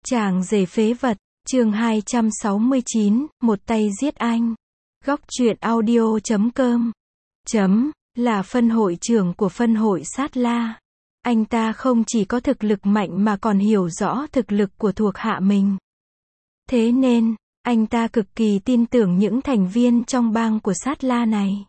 Chàng rể phế vật, chương 269, một tay giết anh. Góc truyện audio.com là phân hội trưởng của phân hội Sát La. Anh ta không chỉ có thực lực mạnh mà còn hiểu rõ thực lực của thuộc hạ mình. Thế nên, anh ta cực kỳ tin tưởng những thành viên trong bang của Sát La này.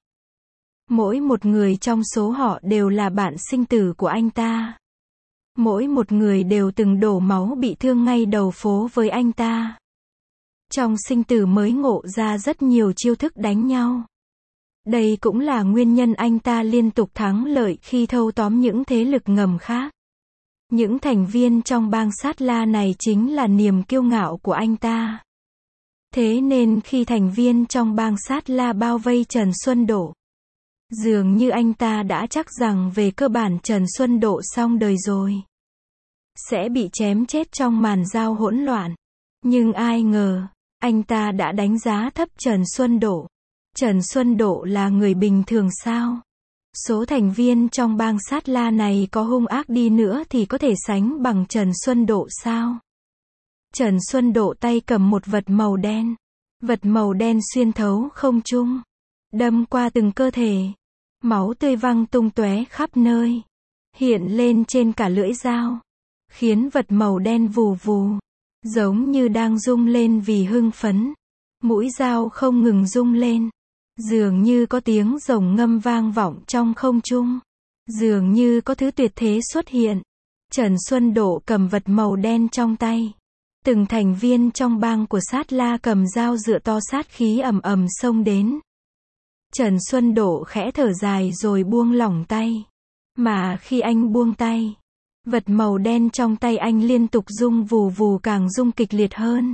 Mỗi một người trong số họ đều là bạn sinh tử của anh ta. Mỗi một người đều từng đổ máu bị thương ngay đầu phố với anh ta. Trong sinh tử mới ngộ ra rất nhiều chiêu thức đánh nhau. Đây cũng là nguyên nhân anh ta liên tục thắng lợi khi thâu tóm những thế lực ngầm khác. Những thành viên trong bang Sát La này chính là niềm kiêu ngạo của anh ta. Thế nên khi thành viên trong bang Sát La bao vây Trần Xuân Độ, dường như anh ta đã chắc rằng về cơ bản Trần Xuân Độ xong đời rồi. Sẽ bị chém chết trong màn giao hỗn loạn. Nhưng ai ngờ, anh ta đã đánh giá thấp Trần Xuân Độ. Trần Xuân Độ là người bình thường sao? Số thành viên trong bang Sát La này có hung ác đi nữa thì có thể sánh bằng Trần Xuân Độ sao? Trần Xuân Độ tay cầm một vật màu đen. Vật màu đen xuyên thấu không trung, đâm qua từng cơ thể. Máu tươi văng tung tóe khắp nơi, hiện lên trên cả lưỡi dao, khiến vật màu đen vù vù, giống như đang rung lên vì hưng phấn. Mũi dao không ngừng rung lên, dường như có tiếng rồng ngâm vang vọng trong không trung, dường như có thứ tuyệt thế xuất hiện. Trần Xuân Độ cầm vật màu đen trong tay. Từng thành viên trong bang của Sát La cầm dao dựa to sát khí ầm ầm xông đến. Trần Xuân Độ khẽ thở dài rồi buông lỏng tay. Mà khi anh buông tay, vật màu đen trong tay anh liên tục rung vù vù, càng rung kịch liệt hơn.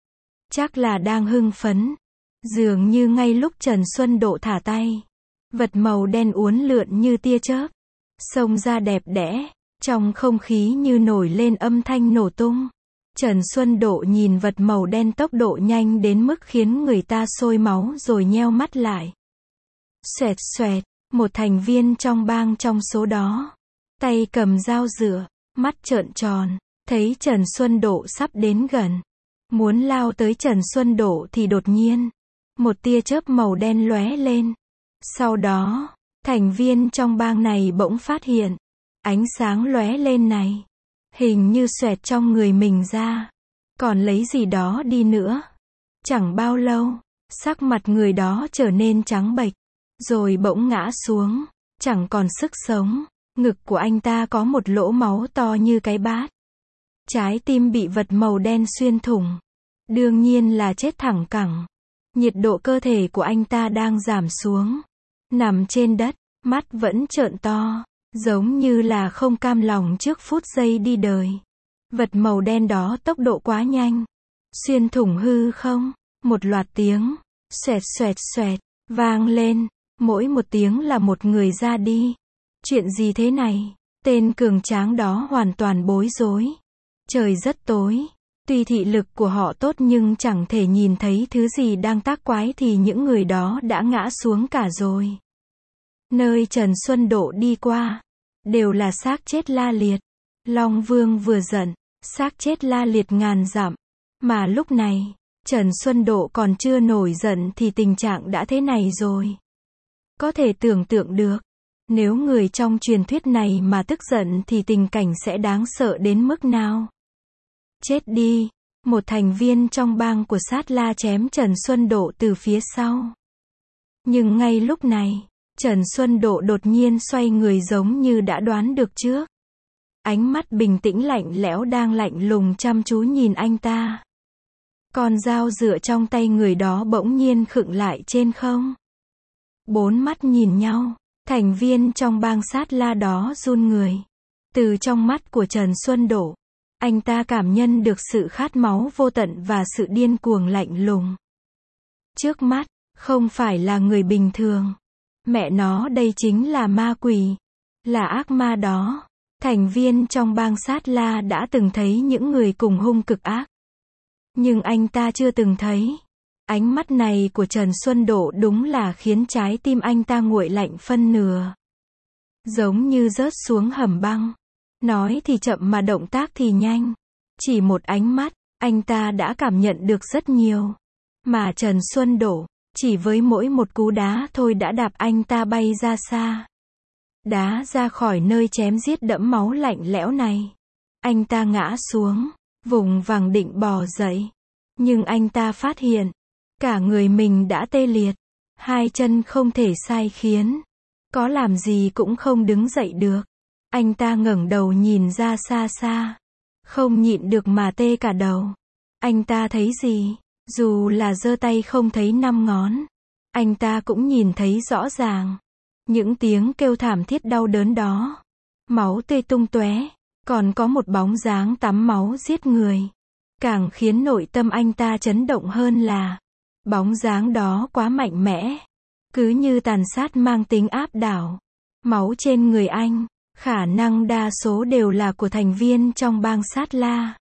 Chắc là đang hưng phấn. Dường như ngay lúc Trần Xuân Độ thả tay, vật màu đen uốn lượn như tia chớp, xông ra đẹp đẽ, trong không khí như nổi lên âm thanh nổ tung. Trần Xuân Độ nhìn vật màu đen tốc độ nhanh đến mức khiến người ta sôi máu rồi nheo mắt lại. Xoẹt xoẹt, một thành viên trong bang trong số đó, tay cầm dao dựa, mắt trợn tròn, thấy Trần Xuân Độ sắp đến gần, muốn lao tới Trần Xuân Độ thì đột nhiên, một tia chớp màu đen lóe lên. Sau đó, thành viên trong bang này bỗng phát hiện, ánh sáng lóe lên này, hình như xoẹt trong người mình ra, còn lấy gì đó đi nữa. Chẳng bao lâu, sắc mặt người đó trở nên trắng bệch, rồi bỗng ngã xuống, chẳng còn sức sống. Ngực của anh ta có một lỗ máu to như cái bát. Trái tim bị vật màu đen xuyên thủng. Đương nhiên là chết thẳng cẳng. Nhiệt độ cơ thể của anh ta đang giảm xuống. Nằm trên đất, mắt vẫn trợn to, giống như là không cam lòng trước phút giây đi đời. Vật màu đen đó tốc độ quá nhanh, xuyên thủng hư không. Một loạt tiếng xoẹt xoẹt xoẹt vang lên, mỗi một tiếng là một người ra đi. Chuyện gì thế này? Tên cường tráng đó hoàn toàn bối rối. Trời rất tối, tuy thị lực của họ tốt nhưng chẳng thể nhìn thấy thứ gì đang tác quái thì những người đó đã ngã xuống cả rồi. Nơi Trần Xuân Độ đi qua, đều là xác chết la liệt. Long Vương vừa giận, xác chết la liệt ngàn dặm. Mà lúc này, Trần Xuân Độ còn chưa nổi giận thì tình trạng đã thế này rồi. Có thể tưởng tượng được, nếu người trong truyền thuyết này mà tức giận thì tình cảnh sẽ đáng sợ đến mức nào. Chết đi, một thành viên trong bang của Sát La chém Trần Xuân Độ từ phía sau. Nhưng ngay lúc này, Trần Xuân Độ đột nhiên xoay người giống như đã đoán được trước. Ánh mắt bình tĩnh lạnh lẽo đang lạnh lùng chăm chú nhìn anh ta. Con dao dựa trong tay người đó bỗng nhiên khựng lại trên không. Bốn mắt nhìn nhau, thành viên trong bang Sát La đó run người. Từ trong mắt của Trần Xuân Độ, anh ta cảm nhận được sự khát máu vô tận và sự điên cuồng lạnh lùng. Trước mắt, không phải là người bình thường. Mẹ nó, đây chính là ma quỷ. Là ác ma đó. Thành viên trong bang Sát La đã từng thấy những người cùng hung cực ác. Nhưng anh ta chưa từng thấy. Ánh mắt này của Trần Xuân Độ đúng là khiến trái tim anh ta nguội lạnh phân nửa. Giống như rớt xuống hầm băng. Nói thì chậm mà động tác thì nhanh. Chỉ một ánh mắt, anh ta đã cảm nhận được rất nhiều. Mà Trần Xuân Đỗ, chỉ với mỗi một cú đá thôi đã đạp anh ta bay ra xa. Đá ra khỏi nơi chém giết đẫm máu lạnh lẽo này. Anh ta ngã xuống, vùng vằng định bò dậy. Nhưng anh ta phát hiện, cả người mình đã tê liệt. Hai chân không thể sai khiến. Có làm gì cũng không đứng dậy được. Anh ta ngẩng đầu nhìn ra xa xa. Không nhịn được mà tê cả đầu. Anh ta thấy gì? Dù là giơ tay không thấy 5 ngón. Anh ta cũng nhìn thấy rõ ràng. Những tiếng kêu thảm thiết đau đớn đó. Máu tươi tung tóe. Còn có một bóng dáng tắm máu giết người. Càng khiến nội tâm anh ta chấn động hơn là bóng dáng đó quá mạnh mẽ. Cứ như tàn sát mang tính áp đảo. Máu trên người anh, khả năng đa số đều là của thành viên trong bang Sát La.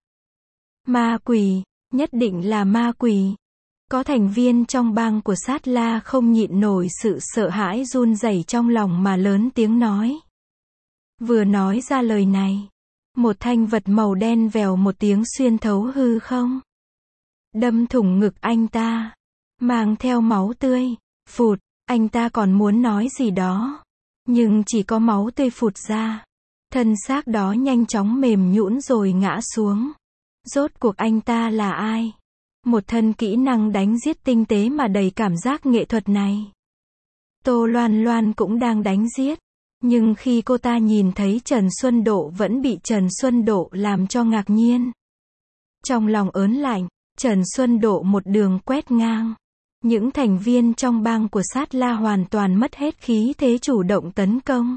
Ma quỷ, nhất định là ma quỷ. Có thành viên trong bang của Sát La không nhịn nổi sự sợ hãi run rẩy trong lòng mà lớn tiếng nói. Vừa nói ra lời này, một thanh vật màu đen vèo một tiếng xuyên thấu hư không. Đâm thủng ngực anh ta, mang theo máu tươi, phụt, anh ta còn muốn nói gì đó. Nhưng chỉ có máu tươi phụt ra. Thân xác đó nhanh chóng mềm nhũn rồi ngã xuống. Rốt cuộc anh ta là ai? Một thân kỹ năng đánh giết tinh tế mà đầy cảm giác nghệ thuật này. Tô Loan Loan cũng đang đánh giết. Nhưng khi cô ta nhìn thấy Trần Xuân Đỗ vẫn bị Trần Xuân Đỗ làm cho ngạc nhiên. Trong lòng ớn lạnh, Trần Xuân Đỗ một đường quét ngang. Những thành viên trong bang của Sát La hoàn toàn mất hết khí thế chủ động tấn công.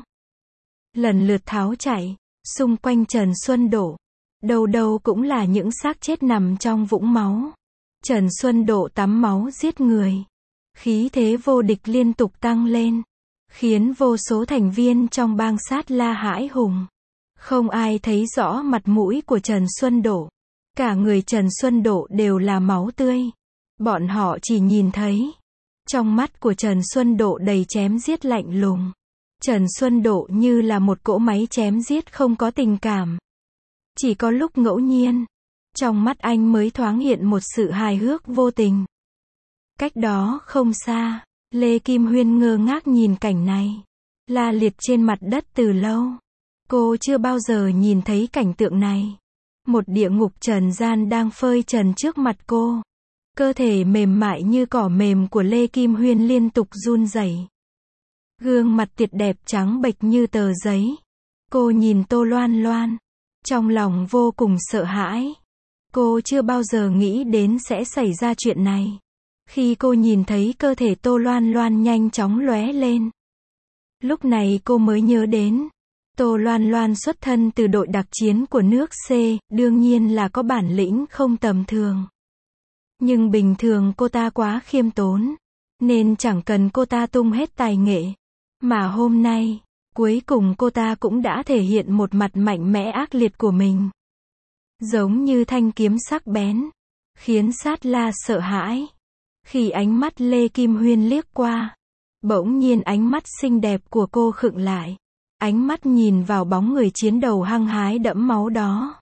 Lần lượt tháo chạy, xung quanh Trần Xuân Đỗ. Đâu đâu cũng là những xác chết nằm trong vũng máu. Trần Xuân Đỗ tắm máu giết người. Khí thế vô địch liên tục tăng lên. Khiến vô số thành viên trong bang Sát La hãi hùng. Không ai thấy rõ mặt mũi của Trần Xuân Đỗ. Cả người Trần Xuân Đỗ đều là máu tươi. Bọn họ chỉ nhìn thấy. Trong mắt của Trần Xuân Đỗ đầy chém giết lạnh lùng. Trần Xuân Đỗ như là một cỗ máy chém giết không có tình cảm. Chỉ có lúc ngẫu nhiên, trong mắt anh mới thoáng hiện một sự hài hước vô tình. Cách đó không xa, Lê Kim Huyên ngơ ngác nhìn cảnh này. La liệt trên mặt đất từ lâu. Cô chưa bao giờ nhìn thấy cảnh tượng này. Một địa ngục trần gian đang phơi trần trước mặt cô. Cơ thể mềm mại như cỏ mềm của Lê Kim Huyên liên tục run rẩy. Gương mặt tuyệt đẹp trắng bệch như tờ giấy. Cô nhìn Tô Loan Loan. Trong lòng vô cùng sợ hãi. Cô chưa bao giờ nghĩ đến sẽ xảy ra chuyện này. Khi cô nhìn thấy cơ thể Tô Loan Loan nhanh chóng lóe lên. Lúc này cô mới nhớ đến. Tô Loan Loan xuất thân từ đội đặc chiến của nước C, đương nhiên là có bản lĩnh không tầm thường. Nhưng bình thường cô ta quá khiêm tốn. Nên chẳng cần cô ta tung hết tài nghệ. Mà hôm nay, cuối cùng cô ta cũng đã thể hiện một mặt mạnh mẽ ác liệt của mình. Giống như thanh kiếm sắc bén. Khiến Sát La sợ hãi. Khi ánh mắt Lê Kim Huyên liếc qua. Bỗng nhiên ánh mắt xinh đẹp của cô khựng lại. Ánh mắt nhìn vào bóng người chiến đầu hăng hái đẫm máu đó.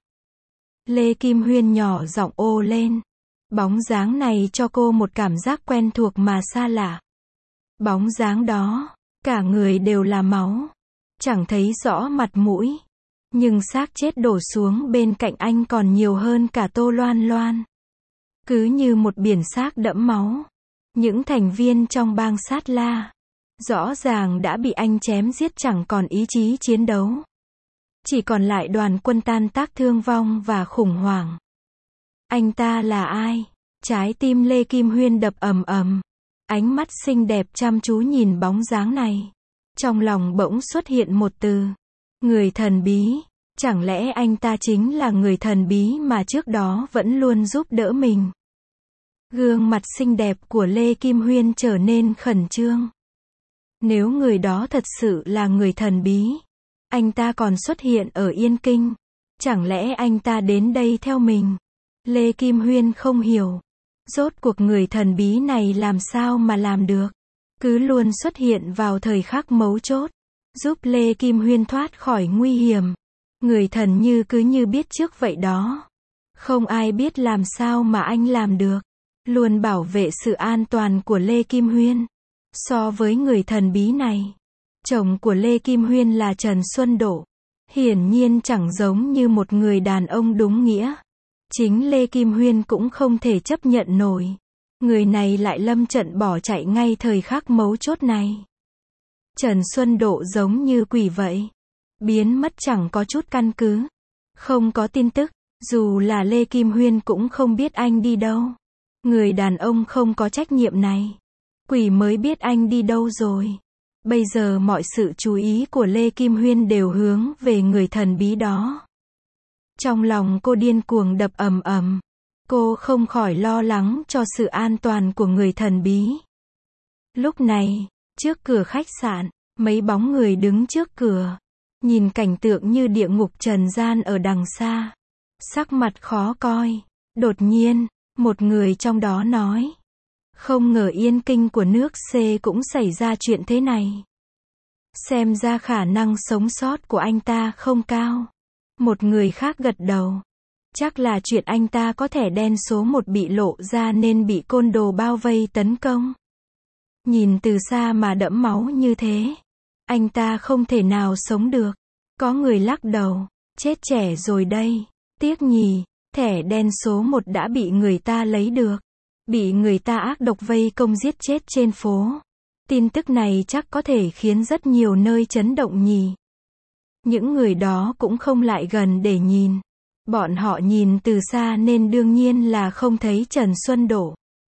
Lê Kim Huyên nhỏ giọng ô lên. Bóng dáng này cho cô một cảm giác quen thuộc mà xa lạ. Bóng dáng đó, cả người đều là máu. Chẳng thấy rõ mặt mũi. Nhưng xác chết đổ xuống bên cạnh anh còn nhiều hơn cả Tô Loan Loan. Cứ như một biển xác đẫm máu. Những thành viên trong bang Sát La rõ ràng đã bị anh chém giết chẳng còn ý chí chiến đấu. Chỉ còn lại đoàn quân tan tác thương vong và khủng hoảng. Anh ta là ai? Trái tim Lê Kim Huyên đập ầm ầm. Ánh mắt xinh đẹp chăm chú nhìn bóng dáng này. Trong lòng bỗng xuất hiện một từ. Người thần bí. Chẳng lẽ anh ta chính là người thần bí mà trước đó vẫn luôn giúp đỡ mình? Gương mặt xinh đẹp của Lê Kim Huyên trở nên khẩn trương. Nếu người đó thật sự là người thần bí, anh ta còn xuất hiện ở Yên Kinh. Chẳng lẽ anh ta đến đây theo mình? Lê Kim Huyên không hiểu. Rốt cuộc người thần bí này làm sao mà làm được? Cứ luôn xuất hiện vào thời khắc mấu chốt. Giúp Lê Kim Huyên thoát khỏi nguy hiểm. Người thần cứ như biết trước vậy đó. Không ai biết làm sao mà anh làm được. Luôn bảo vệ sự an toàn của Lê Kim Huyên. So với người thần bí này, chồng của Lê Kim Huyên là Trần Xuân Độ. Hiển nhiên chẳng giống như một người đàn ông đúng nghĩa. Chính Lê Kim Huyên cũng không thể chấp nhận nổi. Người này lại lâm trận bỏ chạy ngay thời khắc mấu chốt này. Trần Xuân Độ giống như quỷ vậy. Biến mất chẳng có chút căn cứ. Không có tin tức. Dù là Lê Kim Huyên cũng không biết anh đi đâu. Người đàn ông không có trách nhiệm này. Quỷ mới biết anh đi đâu rồi. Bây giờ mọi sự chú ý của Lê Kim Huyên đều hướng về người thần bí đó. Trong lòng cô điên cuồng đập ầm ầm. Cô không khỏi lo lắng cho sự an toàn của người thần bí. Lúc này, trước cửa khách sạn, mấy bóng người đứng trước cửa. Nhìn cảnh tượng như địa ngục trần gian ở đằng xa. Sắc mặt khó coi. Đột nhiên, một người trong đó nói. Không ngờ Yên Kinh của nước C cũng xảy ra chuyện thế này. Xem ra khả năng sống sót của anh ta không cao. Một người khác gật đầu. Chắc là chuyện anh ta có thẻ đen số 1 bị lộ ra nên bị côn đồ bao vây tấn công. Nhìn từ xa mà đẫm máu như thế. Anh ta không thể nào sống được. Có người lắc đầu. Chết trẻ rồi đây. Tiếc nhỉ, thẻ đen số 1 đã bị người ta lấy được. Bị người ta ác độc vây công giết chết trên phố. Tin tức này chắc có thể khiến rất nhiều nơi chấn động nhỉ. Những người đó cũng không lại gần để nhìn. Bọn họ nhìn từ xa nên đương nhiên là không thấy Trần Xuân Độ.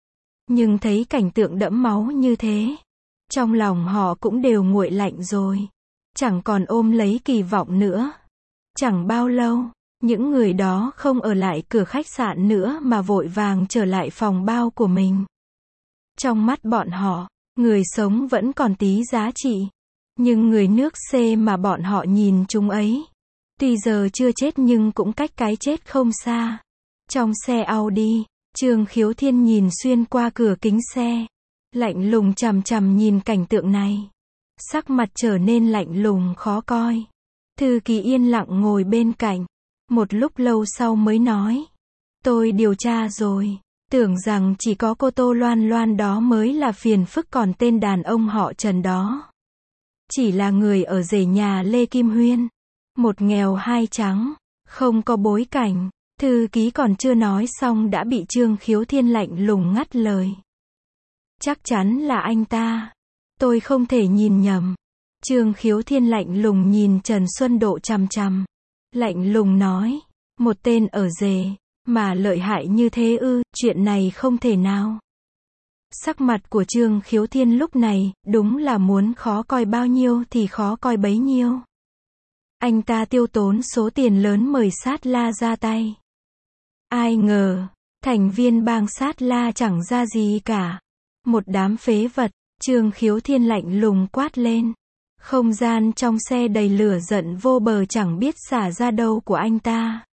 Nhưng thấy cảnh tượng đẫm máu như thế. Trong lòng họ cũng đều nguội lạnh rồi. Chẳng còn ôm lấy kỳ vọng nữa. Chẳng bao lâu, những người đó không ở lại cửa khách sạn nữa mà vội vàng trở lại phòng bao của mình. Trong mắt bọn họ, người sống vẫn còn tí giá trị. Nhưng người nước C mà bọn họ nhìn chúng ấy. Tuy giờ chưa chết nhưng cũng cách cái chết không xa. Trong xe Audi, Trương Khiếu Thiên nhìn xuyên qua cửa kính xe. Lạnh lùng chằm chằm nhìn cảnh tượng này. Sắc mặt trở nên lạnh lùng khó coi. Thư ký yên lặng ngồi bên cạnh. Một lúc lâu sau mới nói. Tôi điều tra rồi. Tưởng rằng chỉ có cô Tô Loan Loan đó mới là phiền phức còn tên đàn ông họ Trần đó. Chỉ là người ở rể nhà Lê Kim Huyên. Một nghèo hai trắng. Không có bối cảnh. Thư ký còn chưa nói xong đã bị Trương Khiếu Thiên lạnh lùng ngắt lời. Chắc chắn là anh ta. Tôi không thể nhìn nhầm. Trương Khiếu Thiên lạnh lùng nhìn Trần Xuân Độ chằm chằm. Lạnh lùng nói. Một tên ở rể. Mà lợi hại như thế ư, chuyện này không thể nào. Sắc mặt của Trương Khiếu Thiên lúc này, đúng là muốn khó coi bao nhiêu thì khó coi bấy nhiêu. Anh ta tiêu tốn số tiền lớn mời Sát La ra tay. Ai ngờ, thành viên bang Sát La chẳng ra gì cả. Một đám phế vật, Trương Khiếu Thiên lạnh lùng quát lên. Không gian trong xe đầy lửa giận vô bờ chẳng biết xả ra đâu của anh ta.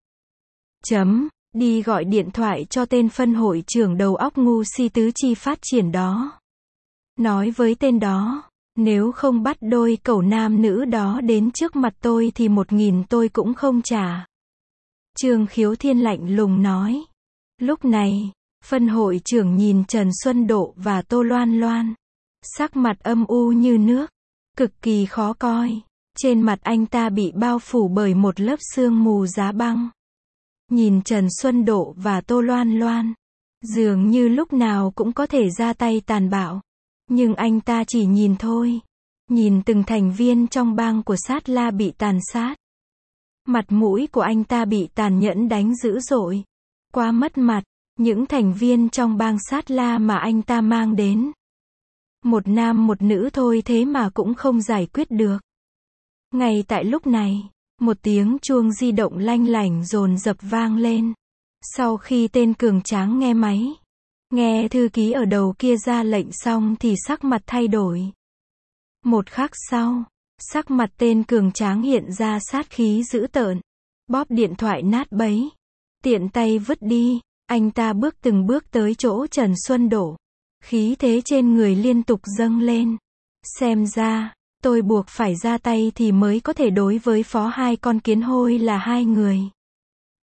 Đi gọi điện thoại cho tên phân hội trưởng đầu óc ngu si tứ chi phát triển đó. Nói với tên đó, nếu không bắt đôi cẩu nam nữ đó đến trước mặt tôi thì 1.000 tôi cũng không trả. Trương Khiếu Thiên lạnh lùng nói. Lúc này, phân hội trưởng nhìn Trần Xuân Độ và Tô Loan Loan. Sắc mặt âm u như nước, cực kỳ khó coi. Trên mặt anh ta bị bao phủ bởi một lớp sương mù giá băng. Nhìn Trần Xuân Độ và Tô Loan Loan, dường như lúc nào cũng có thể ra tay tàn bạo. Nhưng anh ta chỉ nhìn thôi. Nhìn từng thành viên trong bang của Sát La bị tàn sát. Mặt mũi của anh ta bị tàn nhẫn đánh dữ dội. Quá mất mặt, những thành viên trong bang Sát La mà anh ta mang đến. Một nam một nữ thôi thế mà cũng không giải quyết được. Ngay tại lúc này, một tiếng chuông di động lanh lảnh dồn dập vang lên. Sau khi tên cường tráng nghe máy, nghe thư ký ở đầu kia ra lệnh xong thì sắc mặt thay đổi. Một khắc sau, sắc mặt tên cường tráng hiện ra sát khí dữ tợn. Bóp điện thoại nát bấy. Tiện tay vứt đi, anh ta bước từng bước tới chỗ Trần Xuân Độ. Khí thế trên người liên tục dâng lên. Xem ra, tôi buộc phải ra tay thì mới có thể đối với phó hai con kiến hôi là hai người.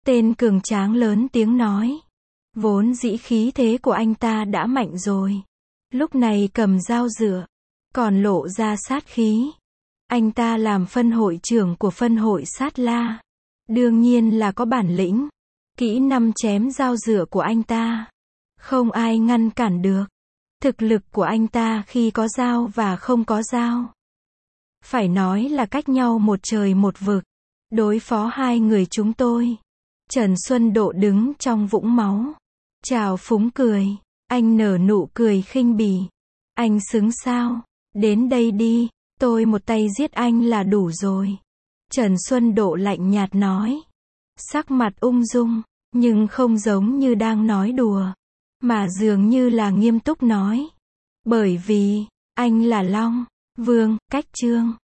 Tên cường tráng lớn tiếng nói. Vốn dĩ khí thế của anh ta đã mạnh rồi. Lúc này cầm dao dựa, còn lộ ra sát khí. Anh ta làm phân hội trưởng của phân hội Sát La. Đương nhiên là có bản lĩnh. Kỹ năng chém dao dựa của anh ta, không ai ngăn cản được. Thực lực của anh ta khi có dao và không có dao, phải nói là cách nhau một trời một vực. Đối phó hai người chúng tôi. Trần Xuân Độ đứng trong vũng máu, trào phúng cười. Anh nở nụ cười khinh bỉ. Anh xứng sao? Đến đây đi, tôi một tay giết anh là đủ rồi. Trần Xuân Độ lạnh nhạt nói. Sắc mặt ung dung, nhưng không giống như đang nói đùa, mà dường như là nghiêm túc nói. Bởi vì, anh là Long Vương, Cách Trương.